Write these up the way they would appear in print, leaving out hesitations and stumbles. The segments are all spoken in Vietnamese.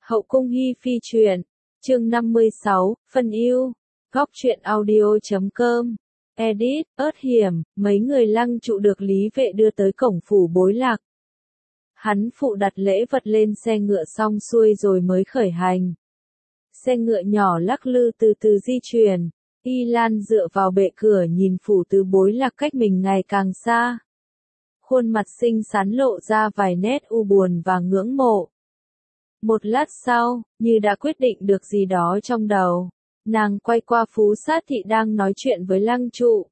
Hậu cung hi phi truyện, chương 56, phần yêu, góc truyện audio.com, edit, ớt hiểm, mấy người Lăng Trụ được Lý Vệ đưa tới cổng phủ Bối Lạc. Hắn phụ đặt lễ vật lên xe ngựa xong xuôi rồi mới khởi hành. Xe ngựa nhỏ lắc lư từ từ di chuyển, Y Lan dựa vào bệ cửa nhìn phủ từ Bối Lạc cách mình ngày càng xa. Khuôn mặt xinh xắn lộ ra vài nét u buồn và ngưỡng mộ. Một lát sau, như đã quyết định được gì đó trong đầu, nàng quay qua Phú Sát Thị đang nói chuyện với Lăng Trụ.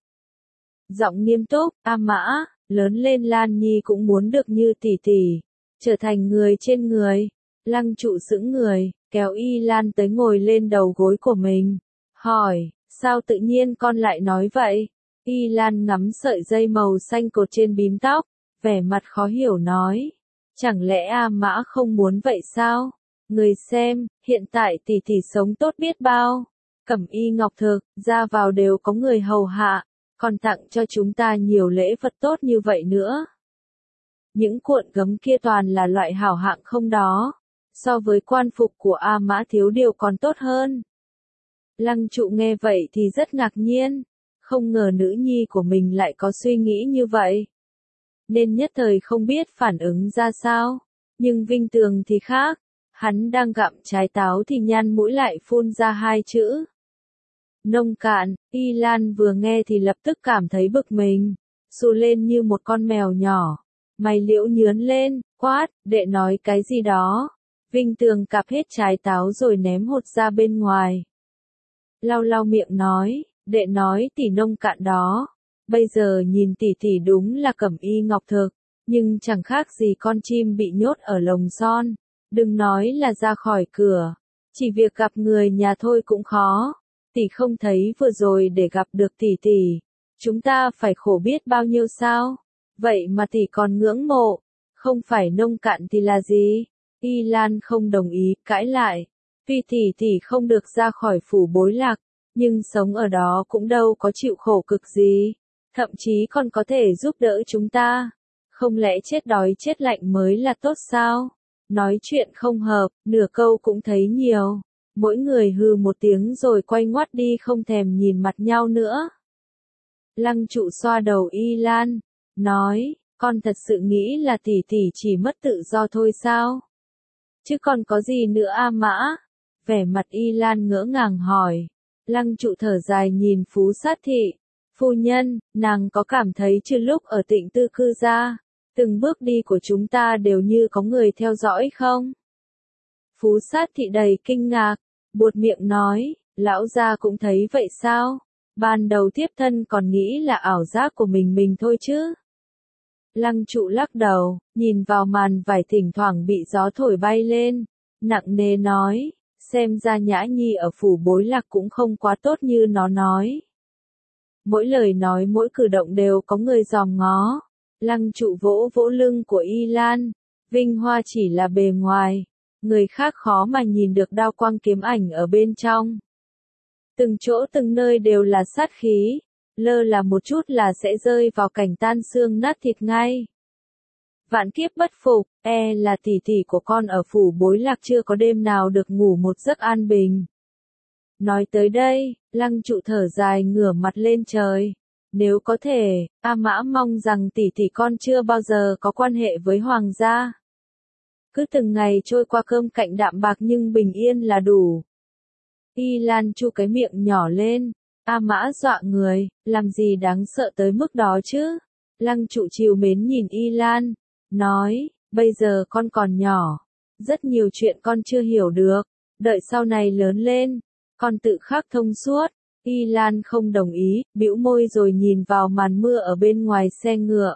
Giọng nghiêm túc, "A Mã, lớn lên Lan Nhi cũng muốn được như tỷ tỷ, trở thành người trên người." Lăng Trụ sững người, kéo Y Lan tới ngồi lên đầu gối của mình, hỏi, "Sao tự nhiên con lại nói vậy?" Y Lan ngắm sợi dây màu xanh cột trên bím tóc, vẻ mặt khó hiểu nói, "Chẳng lẽ A Mã không muốn vậy sao? Người xem, hiện tại tỷ tỷ sống tốt biết bao, cẩm y ngọc thực, ra vào đều có người hầu hạ, còn tặng cho chúng ta nhiều lễ vật tốt như vậy nữa. Những cuộn gấm kia toàn là loại hảo hạng không đó, so với quan phục của A Mã thiếu điều còn tốt hơn." Lăng Trụ nghe vậy thì rất ngạc nhiên, không ngờ nữ nhi của mình lại có suy nghĩ như vậy. Nên nhất thời không biết phản ứng ra sao, nhưng Vinh Tường thì khác, hắn đang gặm trái táo thì nhăn mũi lại phun ra hai chữ. Nông cạn. Y Lan vừa nghe thì lập tức cảm thấy bực mình, xù lên như một con mèo nhỏ, mày liễu nhướn lên, quát, "Đệ nói cái gì đó?" Vinh Tường cạp hết trái táo rồi ném hột ra bên ngoài. Lau lau miệng nói, "Đệ nói tỷ nông cạn đó. Bây giờ nhìn tỷ tỷ đúng là cẩm y ngọc thực, nhưng chẳng khác gì con chim bị nhốt ở lồng son. Đừng nói là ra khỏi cửa, chỉ việc gặp người nhà thôi cũng khó. Tỷ không thấy vừa rồi để gặp được tỷ tỷ, chúng ta phải khổ biết bao nhiêu sao? Vậy mà tỷ còn ngưỡng mộ, không phải nông cạn thì là gì?" Y Lan không đồng ý, cãi lại. "Tuy tỷ không được ra khỏi phủ Bối Lạc, nhưng sống ở đó cũng đâu có chịu khổ cực gì. Thậm chí còn có thể giúp đỡ chúng ta. Không lẽ chết đói chết lạnh mới là tốt sao?" Nói chuyện không hợp, nửa câu cũng thấy nhiều. Mỗi người hừ một tiếng rồi quay ngoắt đi không thèm nhìn mặt nhau nữa. Lăng Trụ xoa đầu Y Lan, nói, "Con thật sự nghĩ là tỷ chỉ mất tự do thôi sao? Chứ còn có gì nữa A Mã?" Vẻ mặt Y Lan ngỡ ngàng hỏi. Lăng Trụ thở dài nhìn Phú Sát Thị, "Phu nhân, nàng có cảm thấy trừ lúc ở Tịnh Tư cư ra, từng bước đi của chúng ta đều như có người theo dõi không?" Phú Sát Thị đầy kinh ngạc, buột miệng nói, "Lão gia cũng thấy vậy sao? Ban đầu tiếp thân còn nghĩ là ảo giác của mình thôi chứ." Lăng Trụ lắc đầu, nhìn vào màn vải thỉnh thoảng bị gió thổi bay lên, nặng nề nói, "Xem ra Nhã Nhi ở phủ Bối Lạc cũng không quá tốt như nó nói. Mỗi lời nói mỗi cử động đều có người dòm ngó." Lăng Trụ vỗ vỗ lưng của Y Lan, "Vinh Hoa chỉ là bề ngoài, người khác khó mà nhìn được đao quang kiếm ảnh ở bên trong. Từng chỗ từng nơi đều là sát khí, lơ là một chút là sẽ rơi vào cảnh tan xương nát thịt ngay. Vạn kiếp bất phục, là tỷ của con ở phủ Bối Lạc chưa có đêm nào được ngủ một giấc an bình." Nói tới đây, Lăng Trụ thở dài ngửa mặt lên trời. "Nếu có thể, A Mã mong rằng tỷ con chưa bao giờ có quan hệ với hoàng gia. Cứ từng ngày trôi qua cơm cạnh đạm bạc nhưng bình yên là đủ." Y Lan chu cái miệng nhỏ lên, "A Mã dọa người, làm gì đáng sợ tới mức đó chứ?" Lăng Trụ trìu mến nhìn Y Lan, nói, "Bây giờ con còn nhỏ, rất nhiều chuyện con chưa hiểu được, đợi sau này lớn lên, con tự khắc thông suốt." Y Lan không đồng ý, bĩu môi rồi nhìn vào màn mưa ở bên ngoài xe ngựa.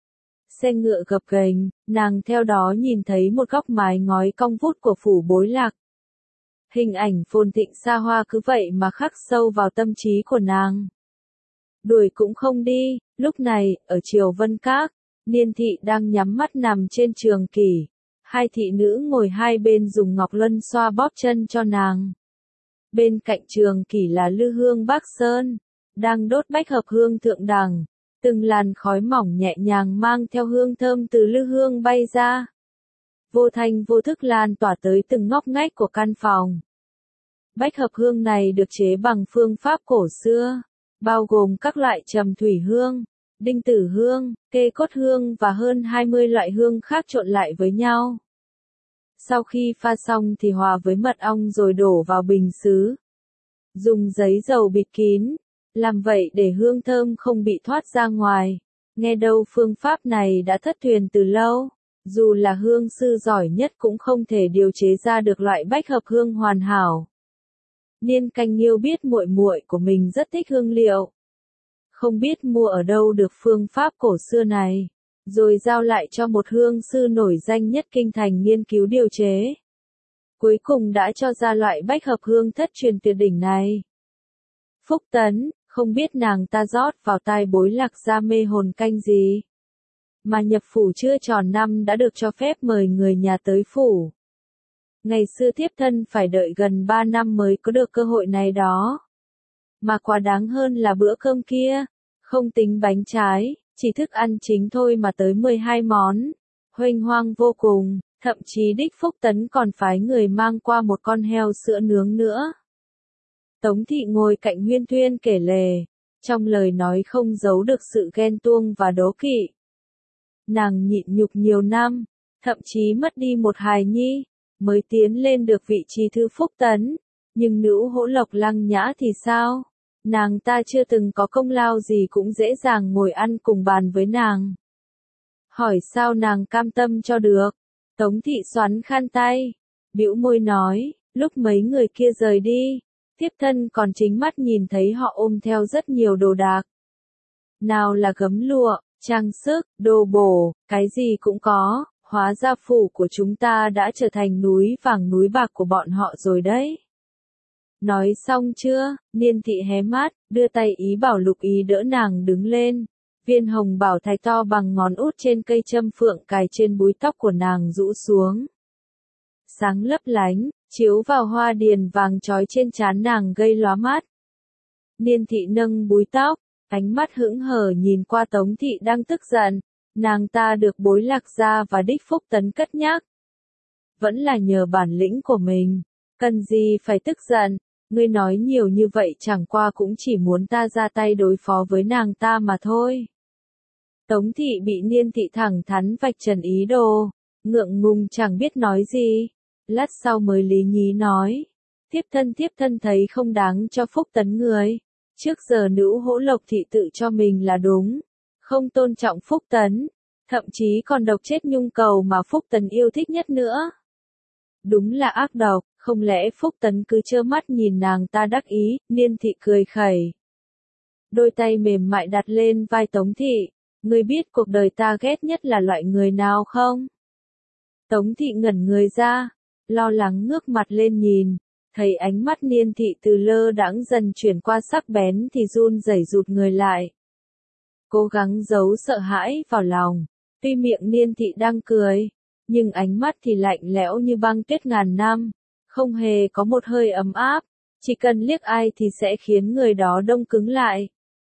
Xe ngựa gập ghềnh, nàng theo đó nhìn thấy một góc mái ngói cong vút của phủ Bối Lạc. Hình ảnh phồn thịnh xa hoa cứ vậy mà khắc sâu vào tâm trí của nàng. Đuổi cũng không đi, lúc này, ở Triều Vân Các, Niên Thị đang nhắm mắt nằm trên trường kỷ. Hai thị nữ ngồi hai bên dùng ngọc luân xoa bóp chân cho nàng. Bên cạnh trường kỷ là Lư Hương Bắc Sơn, đang đốt bách hợp hương thượng đẳng. Từng làn khói mỏng nhẹ nhàng mang theo hương thơm từ lư hương bay ra. vô thanh vô thức lan tỏa tới từng ngóc ngách của căn phòng. Bách hợp hương này được chế bằng phương pháp cổ xưa, bao gồm các loại trầm thủy hương, đinh tử hương, kê cốt hương và hơn 20 loại hương khác trộn lại với nhau. Sau khi pha xong thì hòa với mật ong rồi đổ vào bình sứ. Dùng giấy dầu bịt kín, làm vậy để hương thơm không bị thoát ra ngoài. Nghe đâu phương pháp này đã thất truyền từ lâu, dù là hương sư giỏi nhất cũng không thể điều chế ra được loại bách hợp hương hoàn hảo. Niên Canh Nghiêu biết muội muội của mình rất thích hương liệu, không biết mua ở đâu được phương pháp cổ xưa này, rồi giao lại cho một hương sư nổi danh nhất kinh thành nghiên cứu điều chế. Cuối cùng đã cho ra loại bách hợp hương thất truyền tuyệt đỉnh này. Phúc Tấn, không biết nàng ta rót vào tai Bối Lạc ra mê hồn canh gì, mà nhập phủ chưa tròn năm đã được cho phép mời người nhà tới phủ. Ngày xưa thiếp thân phải đợi gần 3 năm mới có được cơ hội này đó. Mà quá đáng hơn là bữa cơm kia, không tính bánh trái, chỉ thức ăn chính thôi mà tới 12 món, huênh hoang vô cùng, thậm chí đích Phúc Tấn còn phái người mang qua một con heo sữa nướng nữa. Tống thị ngồi cạnh Huyên Thuyên kể lể, trong lời nói không giấu được sự ghen tuông và đố kỵ. Nàng nhịn nhục nhiều năm, thậm chí mất đi một hài nhi, mới tiến lên được vị trí thứ Phúc Tấn, nhưng nữ Hỗ Lộc Lăng Nhã thì sao? Nàng ta chưa từng có công lao gì cũng dễ dàng ngồi ăn cùng bàn với nàng. Hỏi sao nàng cam tâm cho được? Tống thị xoắn khăn tay, bĩu môi nói, lúc mấy người kia rời đi, thiếp thân còn chính mắt nhìn thấy họ ôm theo rất nhiều đồ đạc. Nào là gấm lụa, trang sức, đồ bổ, cái gì cũng có, hóa ra phủ của chúng ta đã trở thành núi vàng núi bạc của bọn họ rồi đấy. Nói xong chưa, Niên thị hé mắt, đưa tay ý bảo Lục Ý đỡ nàng đứng lên. Viên hồng bảo thạch to bằng ngón út trên cây châm phượng cài trên búi tóc của nàng rũ xuống. Sáng lấp lánh, chiếu vào hoa điền vàng trói trên trán nàng gây lóa mắt. Niên thị nâng búi tóc, ánh mắt hững hờ nhìn qua Tống thị đang tức giận. Nàng ta được Bối Lạc gia và đích Phúc Tấn cất nhắc. Vẫn là nhờ bản lĩnh của mình, cần gì phải tức giận, ngươi nói nhiều như vậy chẳng qua cũng chỉ muốn ta ra tay đối phó với nàng ta mà thôi. Tống thị bị Niên thị thẳng thắn vạch trần ý đồ, ngượng ngùng chẳng biết nói gì, lát sau mới lý nhí nói, thiếp thân thấy không đáng cho Phúc Tấn người, trước giờ nữ Hỗ Lộc thị tự cho mình là đúng, không tôn trọng Phúc Tấn, thậm chí còn độc chết Nhung Cầu mà Phúc Tấn yêu thích nhất nữa. Đúng là ác độc, không lẽ Phúc Tấn cứ trơ mắt nhìn nàng ta đắc ý, Niên thị cười khẩy. Đôi tay mềm mại đặt lên vai Tống thị, ngươi biết cuộc đời ta ghét nhất là loại người nào không? Tống thị ngẩn người ra, lo lắng ngước mặt lên nhìn, thấy ánh mắt Niên thị từ lơ đãng dần chuyển qua sắc bén thì run rẩy rụt người lại. Cố gắng giấu sợ hãi vào lòng, tuy miệng Niên thị đang cười, nhưng ánh mắt thì lạnh lẽo như băng tuyết ngàn năm, không hề có một hơi ấm áp, chỉ cần liếc ai thì sẽ khiến người đó đông cứng lại.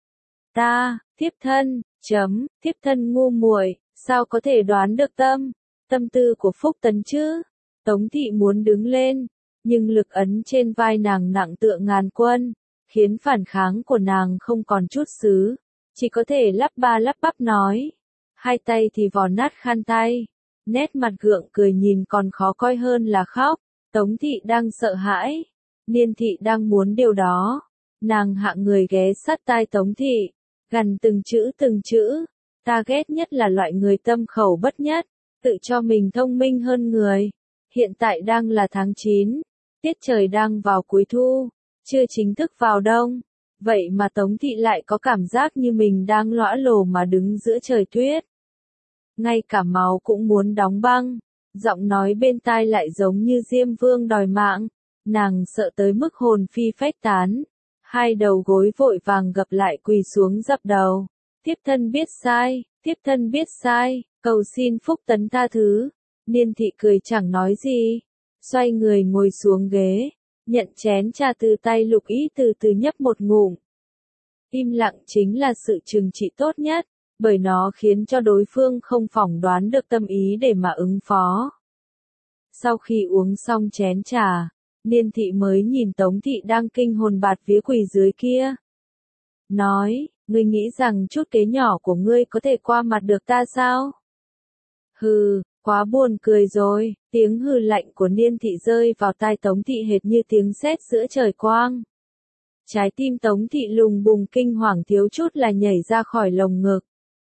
Thiếp thân ngu muội, sao có thể đoán được tâm tư của Phúc Tấn chứ? Tống thị muốn đứng lên, nhưng lực ấn trên vai nàng nặng tựa ngàn quân, khiến phản kháng của nàng không còn chút xứ, chỉ có thể lắp ba lắp bắp nói. Hai tay thì vò nát khăn tay, nét mặt gượng cười nhìn còn khó coi hơn là khóc. Tống thị đang sợ hãi, Niên thị đang muốn điều đó. Nàng hạ người ghé sát tai Tống thị, gằn từng chữ, ta ghét nhất là loại người tâm khẩu bất nhất, tự cho mình thông minh hơn người. Hiện tại đang là tháng 9, tiết trời đang vào cuối thu, chưa chính thức vào đông, vậy mà Tống thị lại có cảm giác như mình đang lõa lồ mà đứng giữa trời tuyết. Ngay cả máu cũng muốn đóng băng, giọng nói bên tai lại giống như Diêm Vương đòi mạng, nàng sợ tới mức hồn phi phách tán, hai đầu gối vội vàng gập lại quỳ xuống dập đầu. Thiếp thân biết sai, cầu xin Phúc Tấn tha thứ. Niên thị cười chẳng nói gì, xoay người ngồi xuống ghế, nhận chén trà từ tay Lục Ý từ từ nhấp một ngụm. Im lặng chính là sự trừng trị tốt nhất, bởi nó khiến cho đối phương không phỏng đoán được tâm ý để mà ứng phó. Sau khi uống xong chén trà, Niên thị mới nhìn Tống thị đang kinh hồn bạt vía quỳ dưới kia. Nói, ngươi nghĩ rằng chút kế nhỏ của ngươi có thể qua mặt được ta sao? Hừ, quá buồn cười rồi, tiếng hừ lạnh của Niên thị rơi vào tai Tống thị hệt như tiếng sét giữa trời quang. Trái tim Tống thị lùng bùng kinh hoàng thiếu chút là nhảy ra khỏi lồng ngực.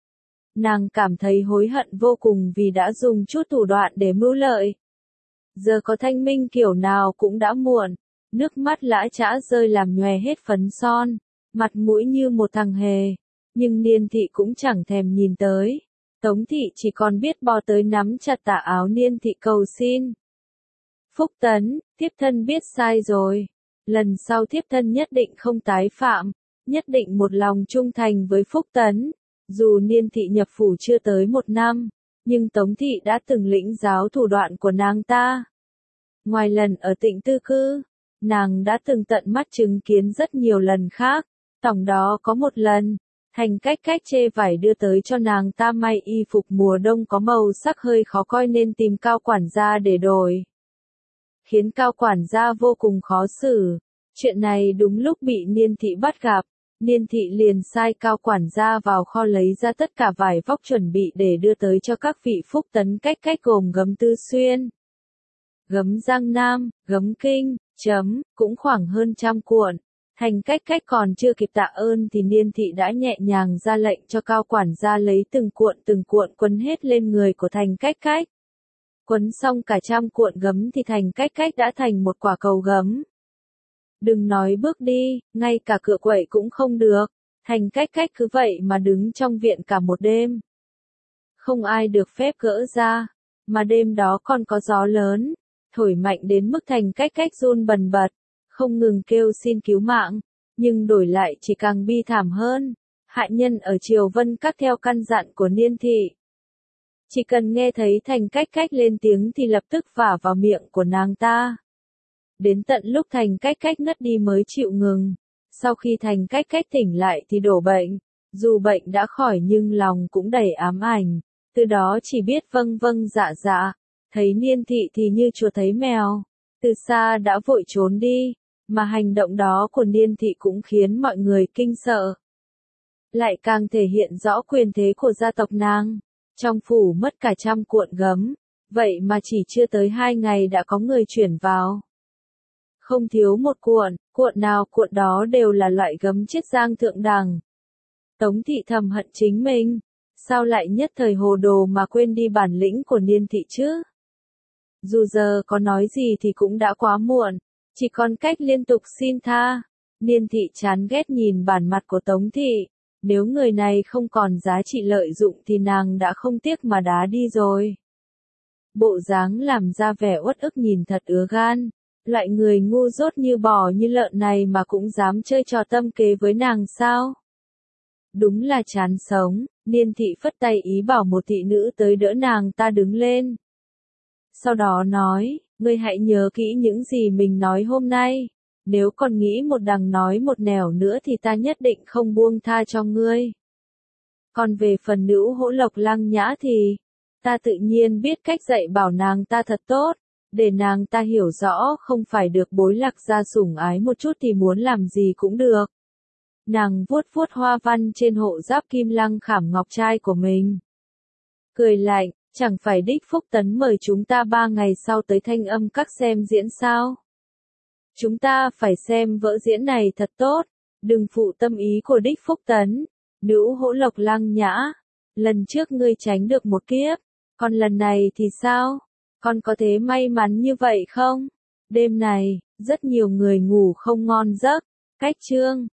Nàng cảm thấy hối hận vô cùng vì đã dùng chút thủ đoạn để mưu lợi. Giờ có thanh minh kiểu nào cũng đã muộn, nước mắt lã chã rơi làm nhòe hết phấn son, mặt mũi như một thằng hề, nhưng Niên thị cũng chẳng thèm nhìn tới. Tống thị chỉ còn biết bò tới nắm chặt tà áo Niên thị cầu xin. Phúc Tấn, thiếp thân biết sai rồi, lần sau thiếp thân nhất định không tái phạm, nhất định một lòng trung thành với Phúc Tấn. Dù Niên thị nhập phủ chưa tới 1 năm, nhưng Tống thị đã từng lĩnh giáo thủ đoạn của nàng ta. Ngoài lần ở Tịnh Tư Cư, nàng đã từng tận mắt chứng kiến rất nhiều lần khác, tổng đó có một lần, Thành Cách Cách chê vải đưa tới cho nàng ta may y phục mùa đông có màu sắc hơi khó coi nên tìm Cao quản gia để đổi. Khiến Cao quản gia vô cùng khó xử. Chuyện này đúng lúc bị Niên thị bắt gặp. Niên thị liền sai Cao quản gia vào kho lấy ra tất cả vải vóc chuẩn bị để đưa tới cho các vị Phúc Tấn Cách Cách gồm gấm Tư Xuyên, gấm Giang Nam, gấm Kinh, cũng khoảng hơn 100 cuộn. Thành Cách Cách còn chưa kịp tạ ơn thì Niên thị đã nhẹ nhàng ra lệnh cho Cao quản gia lấy từng cuộn quấn hết lên người của Thành Cách Cách. Quấn xong cả 100 cuộn gấm thì Thành Cách Cách đã thành một quả cầu gấm. Đừng nói bước đi, ngay cả cựa quậy cũng không được. Thành Cách Cách cứ vậy mà đứng trong viện cả một đêm. Không ai được phép gỡ ra, mà đêm đó còn có gió lớn, thổi mạnh đến mức Thành Cách Cách run bần bật, không ngừng kêu xin cứu mạng, nhưng đổi lại chỉ càng bi thảm hơn. Hạ nhân ở Triều Vân Các theo căn dặn của Niên thị. Chỉ cần nghe thấy Thành Cách Cách lên tiếng thì lập tức vả vào miệng của nàng ta. Đến tận lúc Thành Cách Cách ngất đi mới chịu ngừng. Sau khi Thành Cách Cách tỉnh lại thì đổ bệnh. Dù bệnh đã khỏi nhưng lòng cũng đầy ám ảnh. Từ đó chỉ biết vâng vâng dạ dạ. Thấy Niên thị thì như chuột thấy mèo. Từ xa đã vội trốn đi. Mà hành động đó của Niên thị cũng khiến mọi người kinh sợ. Lại càng thể hiện rõ quyền thế của gia tộc nàng. Trong phủ mất cả 100 cuộn gấm. Vậy mà chỉ chưa tới 2 ngày đã có người chuyển vào. Không thiếu một cuộn nào cuộn đó đều là loại gấm chiết giang thượng đẳng. Tống thị thầm hận chính mình, sao lại nhất thời hồ đồ mà quên đi bản lĩnh của Niên thị chứ? Dù giờ có nói gì thì cũng đã quá muộn, chỉ còn cách liên tục xin tha. Niên thị chán ghét nhìn bản mặt của Tống thị, nếu người này không còn giá trị lợi dụng thì nàng đã không tiếc mà đá đi rồi. Bộ dáng làm ra vẻ uất ức nhìn thật ứa gan. Loại người ngu dốt như bò như lợn này mà cũng dám chơi trò tâm kế với nàng sao? Đúng là chán sống. Niên thị phất tay ý bảo một thị nữ tới đỡ nàng ta đứng lên. Sau đó nói, ngươi hãy nhớ kỹ những gì mình nói hôm nay. Nếu còn nghĩ một đằng nói một nẻo nữa thì ta nhất định không buông tha cho ngươi. Còn về phần Nữ Hỗ Lộc Lăng Nhã thì, ta tự nhiên biết cách dạy bảo nàng ta thật tốt. Để nàng ta hiểu rõ không phải được Bối Lạc gia sủng ái một chút thì muốn làm gì cũng được. Nàng vuốt vuốt hoa văn trên hộ giáp kim lăng khảm ngọc trai của mình. Cười lạnh, chẳng phải Đích Phúc Tấn mời chúng ta 3 ngày sau tới Thanh Âm Các xem diễn sao? Chúng ta phải xem vở diễn này thật tốt, đừng phụ tâm ý của Đích Phúc Tấn. Nữ Hỗ Lộc Lăng Nhã, lần trước ngươi tránh được một kiếp, còn lần này thì sao? Con có thế may mắn như vậy không? Đêm này, rất nhiều người ngủ không ngon giấc. Cách chương